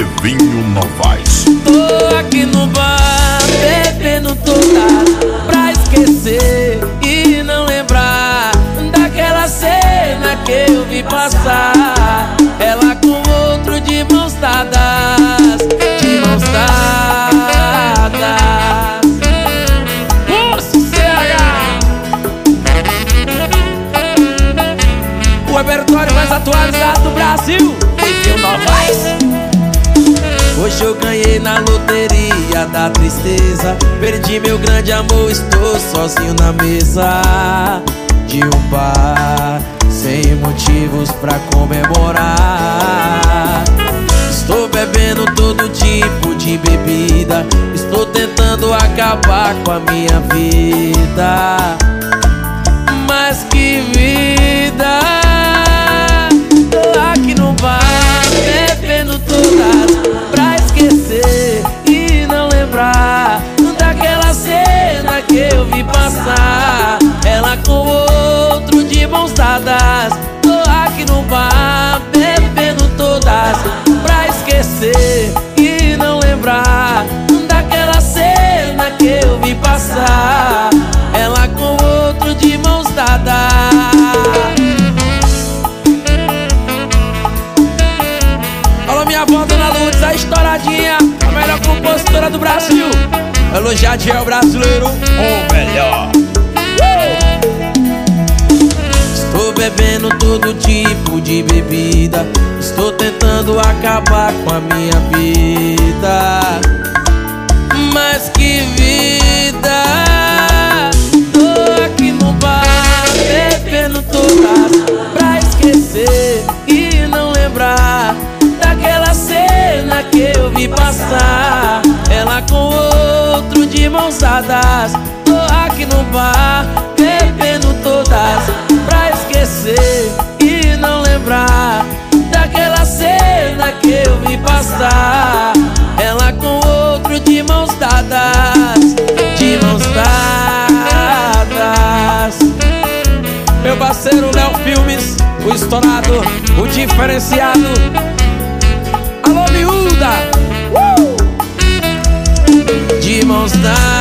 Kevinho Novaes. Tô aqui no bar, bebendo todas pra esquecer e não lembrar daquela cena que eu vi passar. Ela com outro de mãos dadas, de mãos dadas. O repertório mais atualizado do Brasil, Kevinho Novaes. Hoje eu ganhei na loteria da tristeza, perdi meu grande amor, estou sozinho na mesa de um bar, sem motivos pra comemorar. Estou bebendo todo tipo de bebida, estou tentando acabar com a minha vida. Mas que vida! Tô aqui no bar, bebendo todas pra esquecer e não lembrar daquela cena que eu vi passar. Ela com outro de mãos dadas. Tô aqui no bar, bebendo todas pra esquecer e não lembrar daquela cena que eu vi passar. Ela com outro de mãos dadas. Alô, minha avó, Dona Lourdes, a estouradinha, a melhor compositora do Brasil. Elogiadiel brasileiro, o melhor. Estou bebendo todo tipo de bebida, estou tentando acabar com a minha vida. Mas que vida! Tô aqui no bar, bebendo todas pra esquecer e não lembrar daquela cena que eu vi passar. Ela com outro de mãos dadas. Tô aqui no bar, bebendo todas pra esquecer e não lembrar daquela cena que eu vi passar. Ela com outro de mãos dadas, de mãos dadas. Meu parceiro Léo Filmes, o estourado, o diferenciado. Alô, miúda! De mãos dadas.